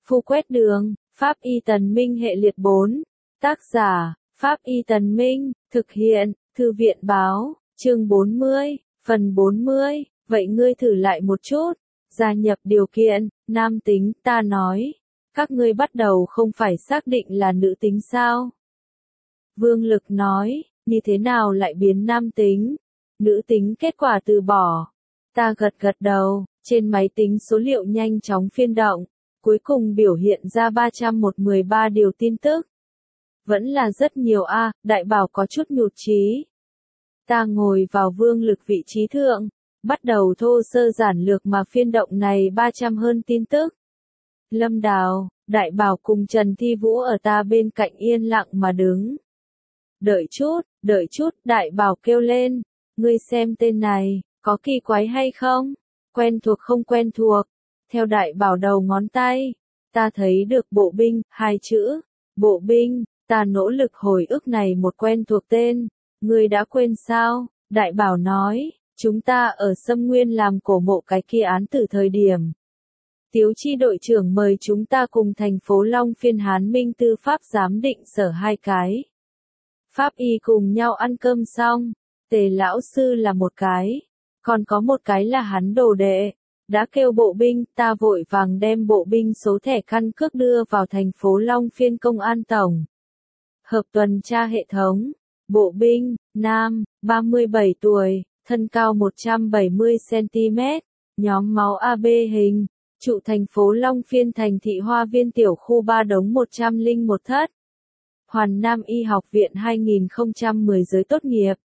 Phu quét đường, Pháp Y Tần Minh hệ liệt 4. Tác giả, Pháp Y Tần Minh, thực hiện, Thư viện báo, chương 40, phần 40, vậy ngươi thử lại một chút, gia nhập điều kiện, nam tính, ta nói, các ngươi bắt đầu không phải xác định là nữ tính sao? Vương Lực nói, như thế nào lại biến nam tính? Nữ tính kết quả từ bỏ. Ta gật gật đầu, trên máy tính số liệu nhanh chóng phiên động, cuối cùng biểu hiện ra 313 điều tin tức. Vẫn là rất nhiều a, Đại Bảo có chút nhụt chí. Ta ngồi vào Vương Lực vị trí thượng, bắt đầu thô sơ giản lược mà phiên động này 300 hơn tin tức. Lâm Đào, Đại Bảo cùng Trần Thi Vũ ở ta bên cạnh yên lặng mà đứng. Đợi chút, Đại Bảo kêu lên, ngươi xem tên này, có kỳ quái hay không? Quen thuộc không quen thuộc? Theo Đại Bảo đầu ngón tay, ta thấy được bộ binh, 2 chữ, bộ binh, ta nỗ lực hồi ức này một quen thuộc tên, ngươi đã quên sao? Đại Bảo nói, chúng ta ở Sâm Nguyên làm cổ mộ cái kia án tử thời điểm. Tiếu chi đội trưởng mời chúng ta cùng thành phố Long Phiên Hán Minh tư pháp giám định sở 2 cái. Pháp y cùng nhau ăn cơm xong, Tề lão sư là một cái, còn có một cái là hắn đồ đệ, đã kêu bộ binh, ta vội vàng đem bộ binh số thẻ căn cước đưa vào thành phố Long Phiên công an tổng. Hợp tuần tra hệ thống, bộ binh, nam, 37 tuổi, thân cao 170cm, nhóm máu AB hình, trụ thành phố Long Phiên thành thị Hoa Viên tiểu khu 3 đống 101 thất. Hoàn Nam Y học viện 2010 giới tốt nghiệp.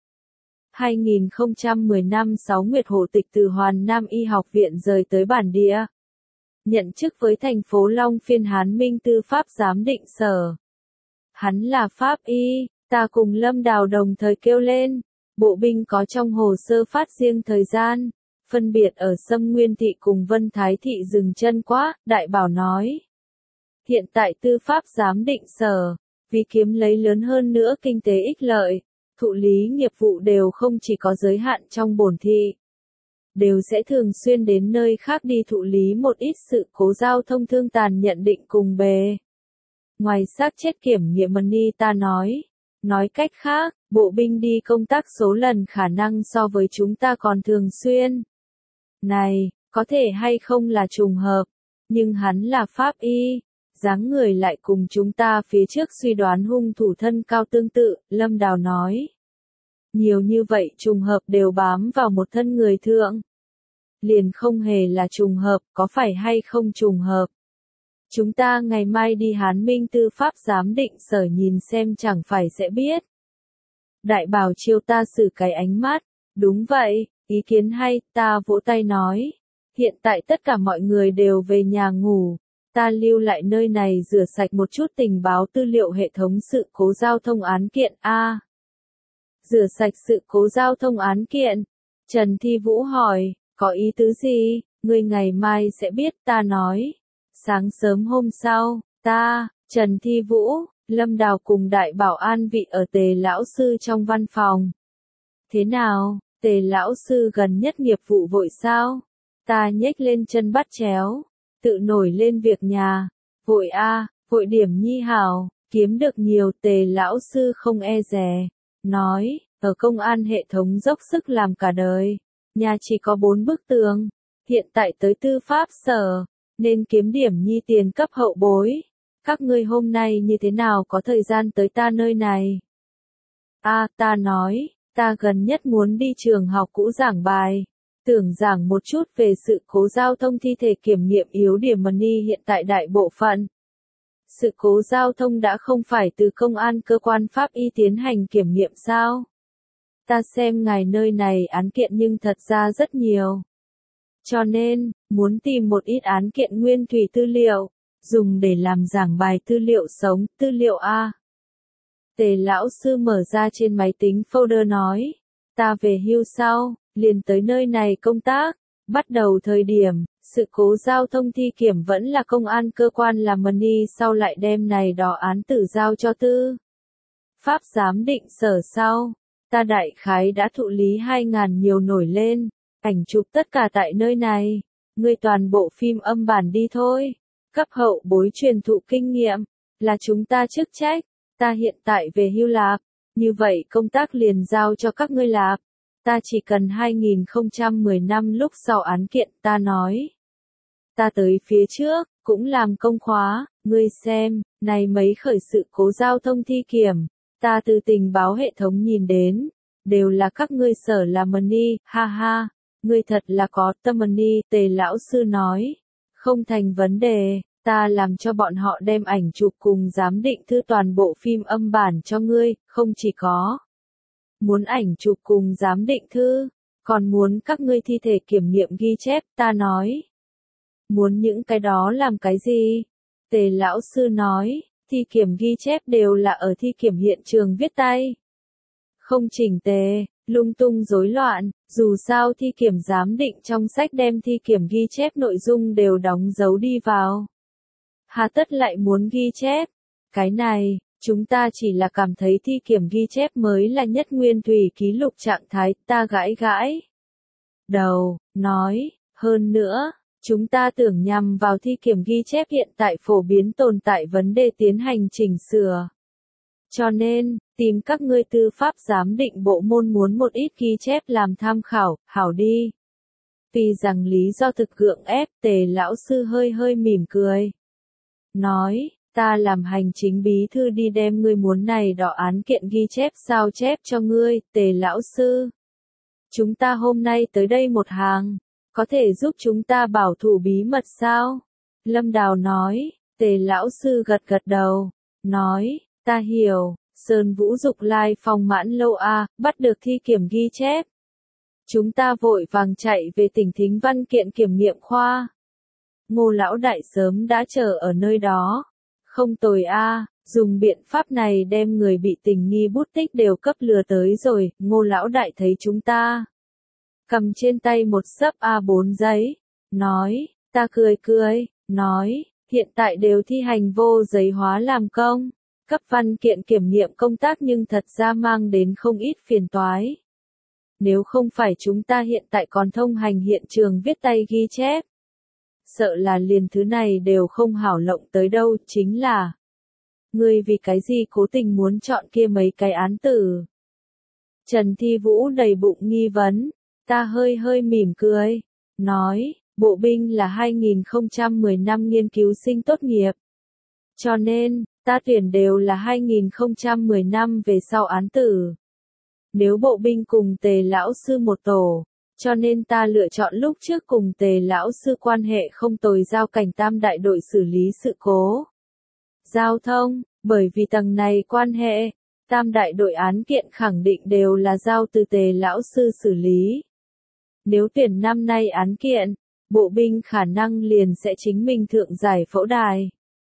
2010 năm 6 nguyệt hộ tịch từ Hoàn Nam Y học viện rời tới bản địa. Nhận chức với thành phố Long Phiên Hán Minh tư pháp giám định sở. Hắn là Pháp Y, ta cùng Lâm Đào đồng thời kêu lên. Bộ binh có trong hồ sơ phát riêng thời gian, phân biệt ở Sâm Nguyên thị cùng Vân Thái thị dừng chân quá, Đại Bảo nói. Hiện tại tư pháp giám định sở, vì kiếm lấy lớn hơn nữa kinh tế ích lợi, thụ lý nghiệp vụ đều không chỉ có giới hạn trong bổn thị. Đều sẽ thường xuyên đến nơi khác đi thụ lý một ít sự cố giao thông thương tàn nhận định cùng bề. Ngoài xác chết kiểm nghiệm money ta nói cách khác, bộ binh đi công tác số lần khả năng so với chúng ta còn thường xuyên. Này, có thể hay không là trùng hợp, nhưng hắn là Pháp Y, dáng người lại cùng chúng ta phía trước suy đoán hung thủ thân cao tương tự, Lâm Đào nói. Nhiều như vậy trùng hợp đều bám vào một thân người thượng. Liền không hề là trùng hợp, có phải hay không trùng hợp. Chúng ta ngày mai đi Hán Minh tư pháp giám định sở nhìn xem chẳng phải sẽ biết. Đại Bảo chiêu ta xử cái ánh mắt, đúng vậy, ý kiến hay, ta vỗ tay nói. Hiện tại tất cả mọi người đều về nhà ngủ, ta lưu lại nơi này rửa sạch một chút tình báo tư liệu hệ thống sự cố giao thông án kiện A. Rửa sạch sự cố giao thông án kiện. Trần Thi Vũ hỏi, có ý tứ gì, ngươi ngày mai sẽ biết, ta nói. Sáng sớm hôm sau, ta, Trần Thi Vũ, Lâm Đào cùng Đại Bảo an vị ở Tề lão sư trong văn phòng. Thế nào, Tề lão sư gần nhất nghiệp vụ vội sao? Ta nhếch lên chân bắt chéo, tự nổi lên việc nhà. Vội vội điểm nhi hảo, kiếm được nhiều. Tề lão sư không e dè, nói, ở công an hệ thống dốc sức làm cả đời, nhà chỉ có 4 bức tường, hiện tại tới tư pháp sở, nên kiếm điểm nhi tiền cấp hậu bối. Các ngươi hôm nay như thế nào có thời gian tới ta nơi này? Ta nói, ta gần nhất muốn đi trường học cũ giảng bài, tưởng giảng một chút về sự cố giao thông thi thể kiểm nghiệm yếu điểm money hiện tại đại bộ phận. Sự cố giao thông đã không phải từ công an cơ quan pháp y tiến hành kiểm nghiệm sao? Ta xem ngài nơi này án kiện nhưng thật ra rất nhiều. Cho nên, muốn tìm một ít án kiện nguyên thủy tư liệu, dùng để làm giảng bài tư liệu sống, tư liệu A. Tề lão sư mở ra trên máy tính folder nói, ta về hưu sau, liền tới nơi này công tác, bắt đầu thời điểm, sự cố giao thông thi kiểm vẫn là công an cơ quan làm money sau lại đem này đó án tử giao cho tư. Pháp giám định sở sau, ta đại khái đã thụ lý 2.000 nhiều nổi lên, ảnh chụp tất cả tại nơi này, ngươi toàn bộ phim âm bản đi thôi. cấp hậu bối truyền thụ kinh nghiệm, là chúng ta chức trách, ta hiện tại về hưu lạp, như vậy công tác liền giao cho các ngươi lạp, ta chỉ cần 2010 năm lúc sau án kiện, ta nói. Ta tới phía trước, cũng làm công khóa, ngươi xem, này mấy khởi sự cố giao thông thi kiểm, ta từ tình báo hệ thống nhìn đến, đều là các ngươi sở làm money, ha ha, ngươi thật là có tâm money, Tề lão sư nói, không thành vấn đề, ta làm cho bọn họ đem ảnh chụp cùng giám định thư toàn bộ phim âm bản cho ngươi, không chỉ có muốn ảnh chụp cùng giám định thư, còn muốn các ngươi thi thể kiểm nghiệm ghi chép, ta nói. Muốn những cái đó làm cái gì? Tề lão sư nói, thi kiểm ghi chép đều là ở thi kiểm hiện trường viết tay. Không chỉnh tề, lung tung rối loạn, dù sao thi kiểm giám định trong sách đem thi kiểm ghi chép nội dung đều đóng dấu đi vào. Hà tất lại muốn ghi chép. Cái này, chúng ta chỉ là cảm thấy thi kiểm ghi chép mới là nhất nguyên thủy ký lục trạng thái, ta gãi gãi đầu, nói, hơn nữa. Chúng ta tưởng nhằm vào thi kiểm ghi chép hiện tại phổ biến tồn tại vấn đề tiến hành chỉnh sửa. Cho nên, tìm các ngươi tư pháp giám định bộ môn muốn một ít ghi chép làm tham khảo, hảo đi. Vì rằng lý do thực gượng ép, Tề lão sư hơi hơi mỉm cười. Nói, ta làm hành chính bí thư đi đem ngươi muốn này đỏ án kiện ghi chép sao chép cho ngươi, Tề lão sư. Chúng ta hôm nay tới đây một hàng. Có thể giúp chúng ta bảo thủ bí mật sao? Lâm Đào nói, Tề lão sư gật gật đầu, nói, ta hiểu, Sơn Vũ Dục Lai phòng Mãn Lâu A, bắt được thi kiểm ghi chép. Chúng ta vội vàng chạy về tỉnh Thính Văn kiện kiểm nghiệm khoa. Ngô lão đại sớm đã chờ ở nơi đó. Không tồi A, dùng biện pháp này đem người bị tình nghi bút tích đều cấp lừa tới rồi, Ngô lão đại thấy chúng ta. Cầm trên tay một xấp A4 giấy, nói, ta cười, nói, hiện tại đều thi hành vô giấy hóa làm công, cấp văn kiện kiểm nghiệm công tác nhưng thật ra mang đến không ít phiền toái. Nếu không phải chúng ta hiện tại còn thông hành hiện trường viết tay ghi chép, sợ là liền thứ này đều không hảo lộng tới đâu, chính là ngươi vì cái gì cố tình muốn chọn kia mấy cái án tử. Trần Thi Vũ đầy bụng nghi vấn. Ta hơi hơi mỉm cười, nói, bộ binh là 2010 năm nghiên cứu sinh tốt nghiệp. Cho nên, ta tuyển đều là 2010 năm về sau án tử. Nếu bộ binh cùng Tề lão sư một tổ, cho nên ta lựa chọn lúc trước cùng Tề lão sư quan hệ không tồi giao cảnh tam đại đội xử lý sự cố. Giao thông, bởi vì tầng này quan hệ, tam đại đội án kiện khẳng định đều là giao từ Tề lão sư xử lý. Nếu tuyển năm nay án kiện, bộ binh khả năng liền sẽ chính mình thượng giải phẫu đài.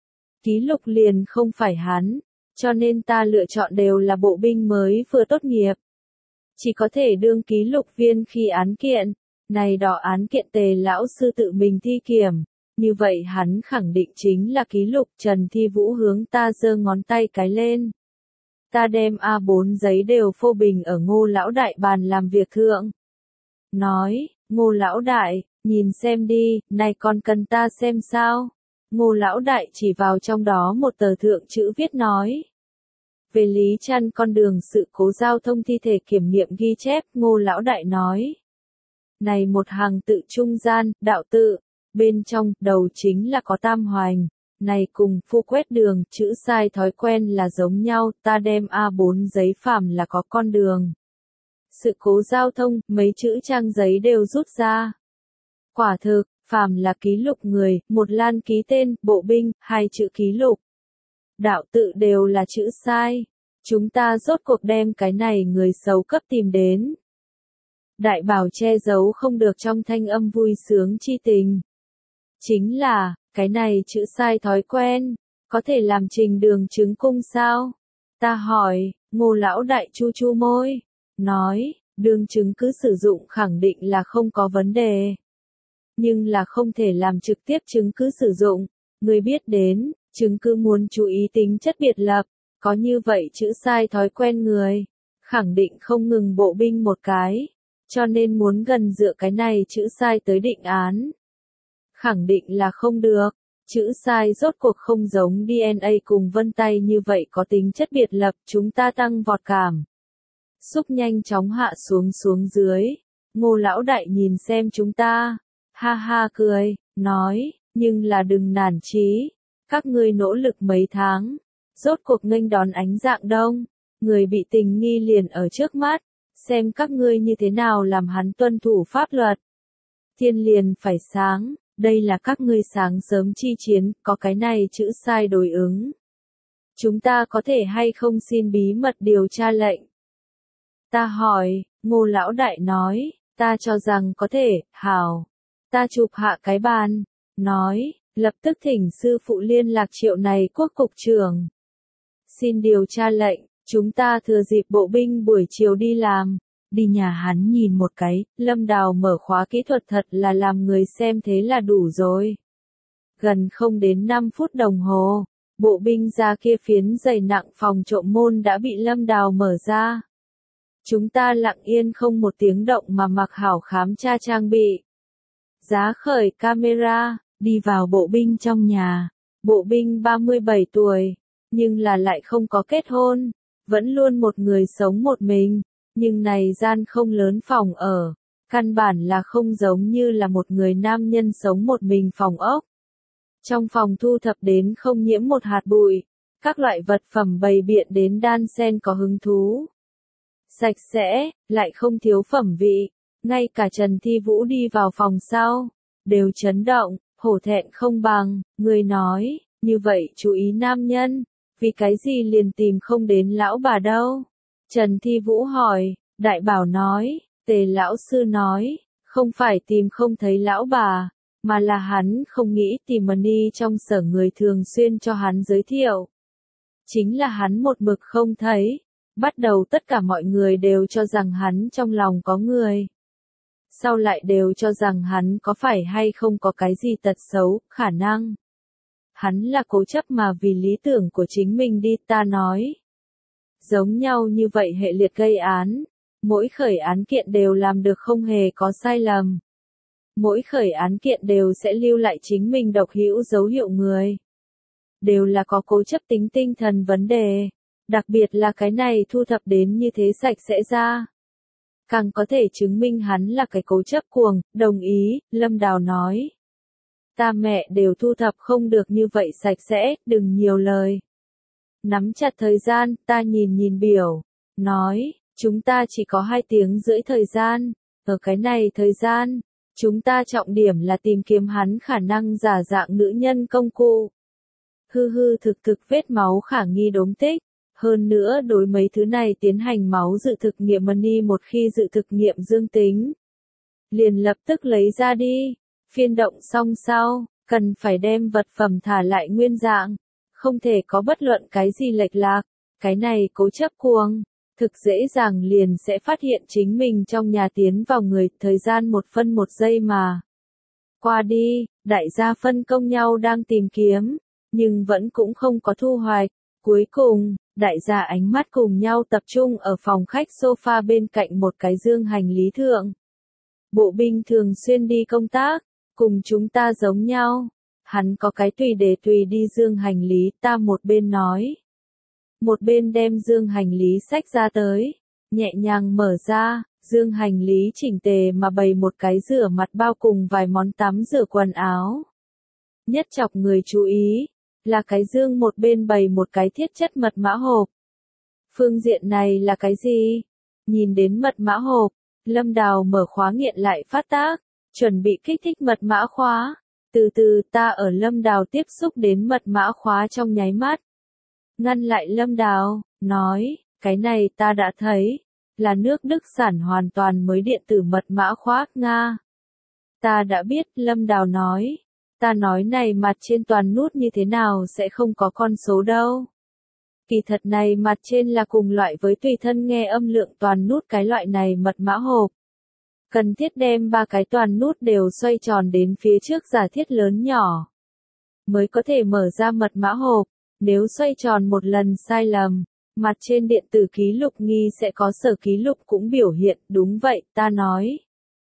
Ký lục liền không phải hắn, cho nên ta lựa chọn đều là bộ binh mới vừa tốt nghiệp. Chỉ có thể đương ký lục viên khi án kiện, này đỏ án kiện Tề lão sư tự mình thi kiểm, như vậy hắn khẳng định chính là ký lục. Trần Thi Vũ hướng ta giơ ngón tay cái lên. Ta đem A4 giấy đều phô bình ở Ngô lão đại bàn làm việc thượng. Nói, Ngô lão đại, nhìn xem đi, này còn cần ta xem sao? Ngô lão đại chỉ vào trong đó một tờ thượng chữ viết nói. Về Lý Trăn con đường sự cố giao thông thi thể kiểm nghiệm ghi chép, Ngô lão đại nói. Này một hàng tự trung gian, đạo tự, bên trong, đầu chính là có tam hoành. Này cùng phu quét đường, chữ sai thói quen là giống nhau, ta đem A4 giấy phàm là có con đường. Sự cố giao thông, mấy chữ trang giấy đều rút ra. Quả thực, phàm là ký lục người, một lan ký tên, bộ binh, hai chữ ký lục. Đạo tự đều là chữ sai. Chúng ta rốt cuộc đem cái này người xấu cấp tìm đến. Đại bảo che giấu không được trong thanh âm vui sướng chi tình. Chính là, cái này chữ sai thói quen, có thể làm trình đường chứng cung sao? Ta hỏi, Ngô lão đại chu chu môi, nói, đường chứng cứ sử dụng khẳng định là không có vấn đề. Nhưng là không thể làm trực tiếp chứng cứ sử dụng, người biết đến, chứng cứ muốn chú ý tính chất biệt lập, có như vậy chữ sai thói quen người, khẳng định không ngừng bộ binh một cái, cho nên muốn gần dựa cái này chữ sai tới định án. Khẳng định là không được, Chữ sai rốt cuộc không giống DNA cùng vân tay như vậy có tính chất biệt lập, chúng ta tăng vọt cảm xúc nhanh chóng hạ xuống dưới. Ngô lão đại nhìn xem chúng ta, ha ha cười, nói, nhưng là đừng nản chí, các ngươi nỗ lực mấy tháng, rốt cuộc nghênh đón ánh dạng đông, người bị tình nghi liền ở trước mắt, xem các ngươi như thế nào làm hắn tuân thủ pháp luật. Thiên liền phải sáng, đây là các ngươi sáng sớm chi chiến, có cái này chữ sai đối ứng. Chúng ta có thể hay không xin bí mật điều tra lệnh? Ta hỏi, Ngô lão đại nói, ta cho rằng có thể, hảo. Ta chụp hạ cái bàn, nói, lập tức thỉnh sư phụ liên lạc Triệu này quốc cục trưởng. Xin điều tra lệnh, chúng ta thừa dịp bộ binh buổi chiều đi làm. Đi nhà hắn nhìn một cái, Lâm Đào mở khóa kỹ thuật thật là làm người xem thế là đủ rồi. Gần không đến 5 phút đồng hồ, bộ binh ra kia phiến dày nặng phòng trộm môn đã bị Lâm Đào mở ra. Chúng ta lặng yên không một tiếng động mà mặc hảo khám tra trang bị. Giá khởi camera, đi vào bộ binh trong nhà. Bộ binh 37 tuổi, nhưng là lại không có kết hôn, vẫn luôn một người sống một mình, nhưng này gian không lớn phòng ở, căn bản là không giống như là một người nam nhân sống một mình phòng ốc. Trong phòng thu thập đến không nhiễm một hạt bụi, các loại vật phẩm bày biện đến đan xen có hứng thú. Sạch sẽ, lại không thiếu phẩm vị, ngay cả Trần Thi Vũ đi vào phòng sau, đều chấn động, hổ thẹn không bằng, người nói, như vậy chú ý nam nhân, vì cái gì liền tìm không đến lão bà đâu. Trần Thi Vũ hỏi, đại bảo nói, Tề lão sư nói, không phải tìm không thấy lão bà, mà là hắn không nghĩ tìm money trong sở người thường xuyên cho hắn giới thiệu. Chính là hắn một mực không thấy. Bắt đầu tất cả mọi người đều cho rằng hắn trong lòng có người. Sau lại đều cho rằng hắn có phải hay không có cái gì tật xấu, khả năng. Hắn là cố chấp mà vì lý tưởng của chính mình đi, ta nói. Giống nhau như vậy hệ liệt gây án, mỗi khởi án kiện đều làm được không hề có sai lầm. Mỗi khởi án kiện đều sẽ lưu lại chính mình độc hữu dấu hiệu người. Đều là có cố chấp tính tinh thần vấn đề. Đặc biệt là cái này thu thập đến như thế sạch sẽ ra. Càng có thể chứng minh hắn là cái cố chấp cuồng, đồng ý, Lâm Đào nói. Ta mẹ đều thu thập không được như vậy sạch sẽ, đừng nhiều lời. Nắm chặt thời gian, ta nhìn biểu, nói, chúng ta chỉ có 2 tiếng rưỡi thời gian, ở cái này thời gian, chúng ta trọng điểm là tìm kiếm hắn khả năng giả dạng nữ nhân công cụ. Hư thực vết máu khả nghi đốm tích. Hơn nữa đối mấy thứ này tiến hành máu dự thực nghiệm money một khi dự thực nghiệm dương tính. Liền lập tức lấy ra đi, phiên động xong sau, cần phải đem vật phẩm thả lại nguyên dạng, không thể có bất luận cái gì lệch lạc, cái này cố chấp cuồng, thực dễ dàng liền sẽ phát hiện chính mình trong nhà tiến vào người, thời gian 1 phân 1 giây mà. Qua đi, đại gia phân công nhau đang tìm kiếm, nhưng vẫn cũng không có thu hoạch, cuối cùng, đại gia ánh mắt cùng nhau tập trung ở phòng khách sofa bên cạnh một cái dương hành lý thượng. Bộ binh thường xuyên đi công tác, cùng chúng ta giống nhau. Hắn có cái tùy để tùy đi dương hành lý, ta một bên nói. Một bên đem dương hành lý xách ra tới, nhẹ nhàng mở ra, dương hành lý chỉnh tề mà bày một cái rửa mặt bao cùng vài món tắm rửa quần áo. Nhất chọc người chú ý, là cái dương một bên bày một cái thiết chất mật mã hộp. Phương diện này là cái gì? Nhìn đến mật mã hộp, Lâm Đào mở khóa nghiện lại phát tác, chuẩn bị kích thích mật mã khóa. Từ từ ta ở Lâm Đào tiếp xúc đến mật mã khóa trong nháy mắt. Ngăn lại Lâm Đào, nói, cái này ta đã thấy, là nước Đức sản hoàn toàn mới điện tử mật mã khóa, Nga. Ta đã biết, Lâm Đào nói. Ta nói này mặt trên toàn nút như thế nào sẽ không có con số đâu. Kỳ thật này mặt trên là cùng loại với tùy thân nghe âm lượng toàn nút cái loại này mật mã hộp. Cần thiết đem 3 cái toàn nút đều xoay tròn đến phía trước giả thiết lớn nhỏ. Mới có thể mở ra mật mã hộp, nếu xoay tròn một lần sai lầm, mặt trên điện tử ký lục nghi sẽ có sở ký lục cũng biểu hiện, đúng vậy, ta nói.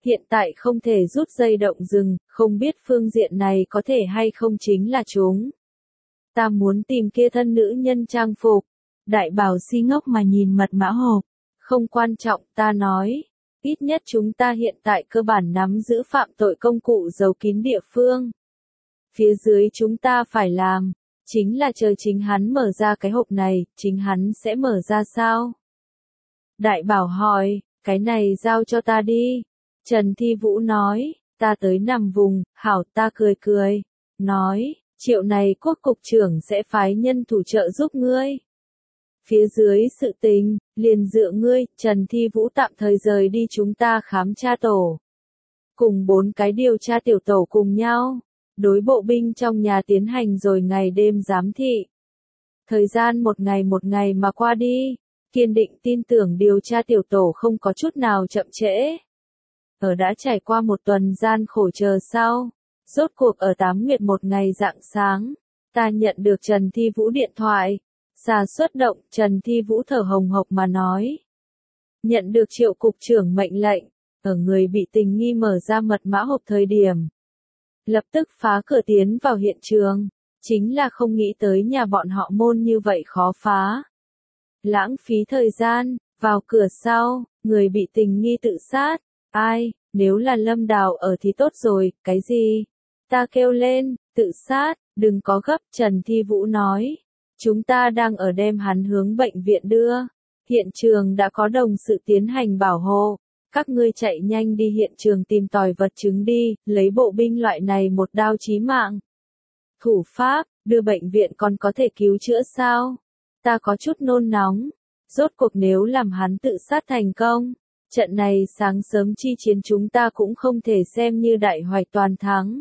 Hiện tại không thể rút dây động rừng, không biết phương diện này có thể hay không chính là chúng. Ta muốn tìm kia thân nữ nhân trang phục. Đại bảo si ngốc mà nhìn mật mã hộp. Không quan trọng, ta nói. Ít nhất chúng ta hiện tại cơ bản nắm giữ phạm tội công cụ giấu kín địa phương. Phía dưới chúng ta phải làm, chính là chờ chính hắn mở ra cái hộp này, chính hắn sẽ mở ra sao? Đại bảo hỏi, cái này giao cho ta đi. Trần Thi Vũ nói, ta tới nằm vùng, hảo ta cười cười. Nói, triệu này quốc cục trưởng sẽ phái nhân thủ trợ giúp ngươi. Phía dưới sự tình, liền dựa ngươi, Trần Thi Vũ tạm thời rời đi chúng ta khám tra tổ. Cùng 4 cái điều tra tiểu tổ cùng nhau, đối bộ binh trong nhà tiến hành rồi ngày đêm giám thị. Thời gian một ngày mà qua đi, kiên định tin tưởng điều tra tiểu tổ không có chút nào chậm trễ. Ở đã trải qua một tuần gian khổ chờ sau, rốt cuộc ở 8 nguyệt một ngày rạng sáng, ta nhận được Trần Thi Vũ điện thoại. Xà xuất động, Trần Thi Vũ thở hồng hộc mà nói. Nhận được Triệu cục trưởng mệnh lệnh, ở người bị tình nghi mở ra mật mã hộp thời điểm. Lập tức phá cửa tiến vào hiện trường, chính là không nghĩ tới nhà bọn họ môn như vậy khó phá. Lãng phí thời gian, vào cửa sau, người bị tình nghi tự sát. Ai, nếu là Lâm Đào ở thì tốt rồi, cái gì? Ta kêu lên, tự sát, đừng có gấp, Trần Thi Vũ nói. Chúng ta đang ở đem hắn hướng bệnh viện đưa. Hiện trường đã có đồng sự tiến hành bảo hộ. Các ngươi chạy nhanh đi hiện trường tìm tòi vật chứng đi, lấy bộ binh loại này một đao chí mạng. Thủ pháp, đưa bệnh viện còn có thể cứu chữa sao? Ta có chút nôn nóng. Rốt cuộc nếu làm hắn tự sát thành công, trận này sáng sớm chi chiến chúng ta cũng không thể xem như đại hoạch toàn thắng.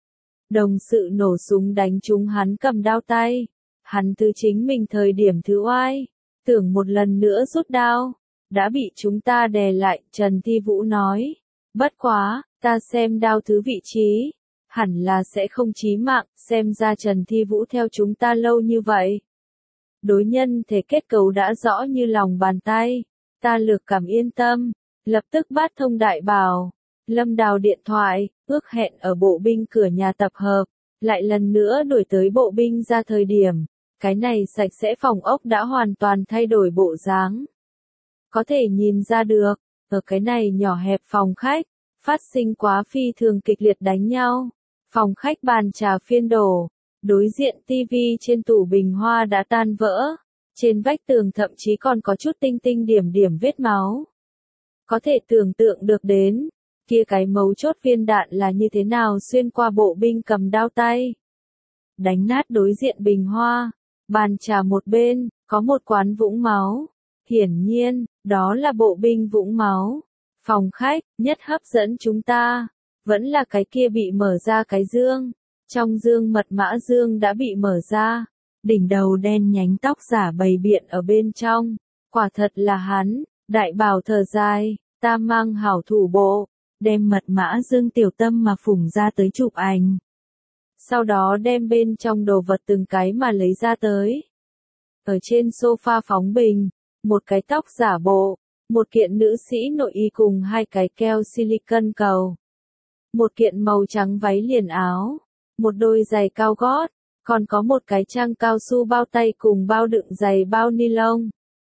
Đồng sự nổ súng đánh trúng hắn cầm đao tay. Hắn từ chính mình thời điểm thứ oai, tưởng một lần nữa rút đao, đã bị chúng ta đè lại, Trần Thi Vũ nói. Bất quá, ta xem đao thứ vị trí, hẳn là sẽ không chí mạng, xem ra Trần Thi Vũ theo chúng ta lâu như vậy. Đối nhân thể kết cấu đã rõ như lòng bàn tay, ta lược cảm yên tâm, lập tức bắt thông đại bảo. Lâm Đào điện thoại, ước hẹn ở bộ binh cửa nhà tập hợp, lại lần nữa đuổi tới bộ binh ra thời điểm. Cái này sạch sẽ phòng ốc đã hoàn toàn thay đổi bộ dáng. Có thể nhìn ra được, ở cái này nhỏ hẹp phòng khách, phát sinh quá phi thường kịch liệt đánh nhau. Phòng khách bàn trà phiên đổ, đối diện tivi trên tủ bình hoa đã tan vỡ, trên vách tường thậm chí còn có chút tinh tinh điểm điểm vết máu. Có thể tưởng tượng được đến, kia cái mấu chốt viên đạn là như thế nào xuyên qua bộ binh cầm đao tay. Đánh nát đối diện bình hoa. Bàn trà một bên, có một quán vũng máu. Hiển nhiên, đó là bộ binh vũng máu. Phòng khách, nhất hấp dẫn chúng ta, vẫn là cái kia bị mở ra cái dương. Trong dương mật mã dương đã bị mở ra. Đỉnh đầu đen nhánh tóc giả bày biện ở bên trong. Quả thật là hắn, đại bảo thở dài, ta mang hảo thủ bộ, đem mật mã dương tiểu tâm mà phủng ra tới chụp ảnh. Sau đó đem bên trong đồ vật từng cái mà lấy ra tới. Ở trên sofa phóng bình, một cái tóc giả bộ, một kiện nữ sĩ nội y cùng 2 cái keo silicon cầu. Một kiện màu trắng váy liền áo, một đôi giày cao gót, còn có một cái trang cao su bao tay cùng bao đựng giày bao ni lông.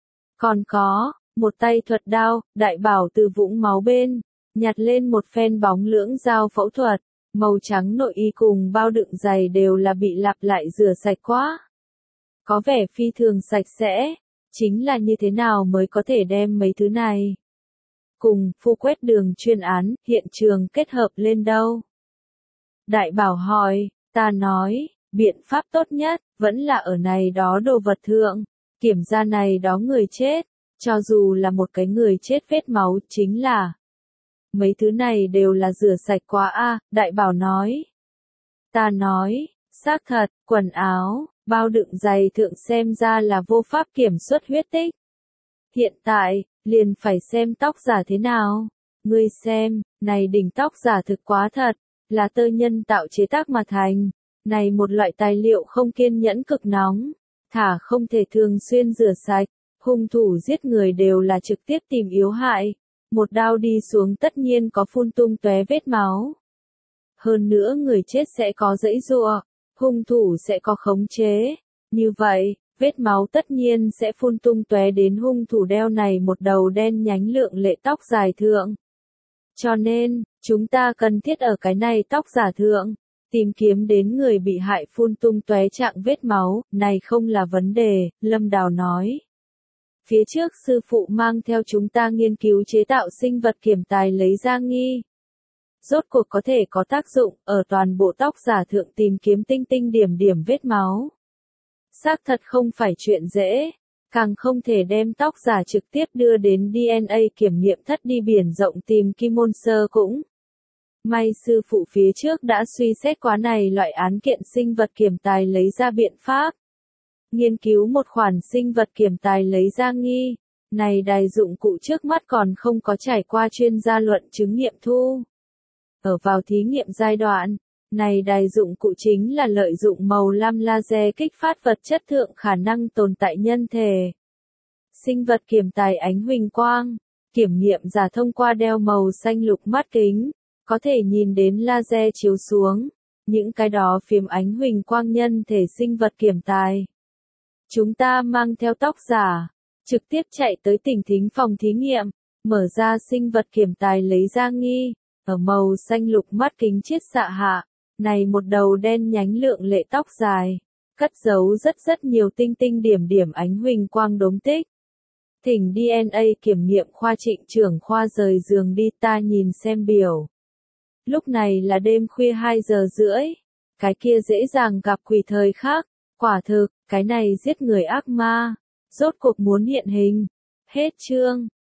Còn có, một tay thuật đao, đại bảo từ vũng máu bên, nhặt lên một phen bóng lưỡng dao phẫu thuật. Màu trắng nội y cùng bao đựng giày đều là bị lặp lại rửa sạch quá. Có vẻ phi thường sạch sẽ, chính là như thế nào mới có thể đem mấy thứ này cùng phu quét đường chuyên án, hiện trường kết hợp lên đâu? Đại bảo hỏi, ta nói, biện pháp tốt nhất, vẫn là ở này đó đồ vật thượng, kiểm ra này đó người chết, cho dù là một cái người chết vết máu, chính là mấy thứ này đều là rửa sạch quá a, đại bảo nói. Ta nói, xác thật, quần áo, bao đựng giày thượng xem ra là vô pháp kiểm soát huyết tích. Hiện tại, liền phải xem tóc giả thế nào. Ngươi xem, này đỉnh tóc giả thực quá thật, là tơ nhân tạo chế tác mà thành. Này một loại tài liệu không kiên nhẫn cực nóng, thả không thể thường xuyên rửa sạch. Hung thủ giết người đều là trực tiếp tìm yếu hại. Một đao đi xuống tất nhiên có phun tung tóe vết máu. Hơn nữa người chết sẽ có giãy giụa, hung thủ sẽ có khống chế. Như vậy, vết máu tất nhiên sẽ phun tung tóe đến hung thủ đeo này một đầu đen nhánh lượng lệ tóc dài thượng. Cho nên, chúng ta cần thiết ở cái này tóc giả thượng, tìm kiếm đến người bị hại phun tung tóe trạng vết máu, này không là vấn đề, Lâm Đào nói. Phía trước sư phụ mang theo chúng ta nghiên cứu chế tạo sinh vật kiểm tài lấy ra nghi. Rốt cuộc có thể có tác dụng, ở toàn bộ tóc giả thượng tìm kiếm tinh tinh điểm điểm vết máu. Xác thật không phải chuyện dễ, càng không thể đem tóc giả trực tiếp đưa đến DNA kiểm nghiệm thất đi biển rộng tìm Kim Môn Sơ cũng. May sư phụ phía trước đã suy xét quá này loại án kiện sinh vật kiểm tài lấy ra biện pháp. Nghiên cứu một khoản sinh vật kiểm tài lấy ra nghi, này đài dụng cụ trước mắt còn không có trải qua chuyên gia luận chứng nghiệm thu. Ở vào thí nghiệm giai đoạn, này đài dụng cụ chính là lợi dụng màu lam laser kích phát vật chất thượng khả năng tồn tại nhân thể. Sinh vật kiểm tài ánh huỳnh quang, kiểm nghiệm giả thông qua đeo màu xanh lục mắt kính, có thể nhìn đến laser chiếu xuống, những cái đó phím ánh huỳnh quang nhân thể sinh vật kiểm tài. Chúng ta mang theo tóc giả, trực tiếp chạy tới tỉnh thính phòng thí nghiệm, mở ra sinh vật kiểm tài lấy ra nghi, ở màu xanh lục mắt kính chiết xạ hạ, này một đầu đen nhánh lượng lệ tóc dài, cất giấu rất nhiều tinh tinh điểm điểm ánh huỳnh quang đốm tích. Thỉnh DNA kiểm nghiệm khoa Trịnh trưởng khoa rời giường đi, ta nhìn xem biểu. Lúc này là đêm khuya 2 giờ rưỡi, cái kia dễ dàng gặp quỷ thời khác, quả thực, cái này giết người ác ma, rốt cuộc muốn hiện hình. Hết chương.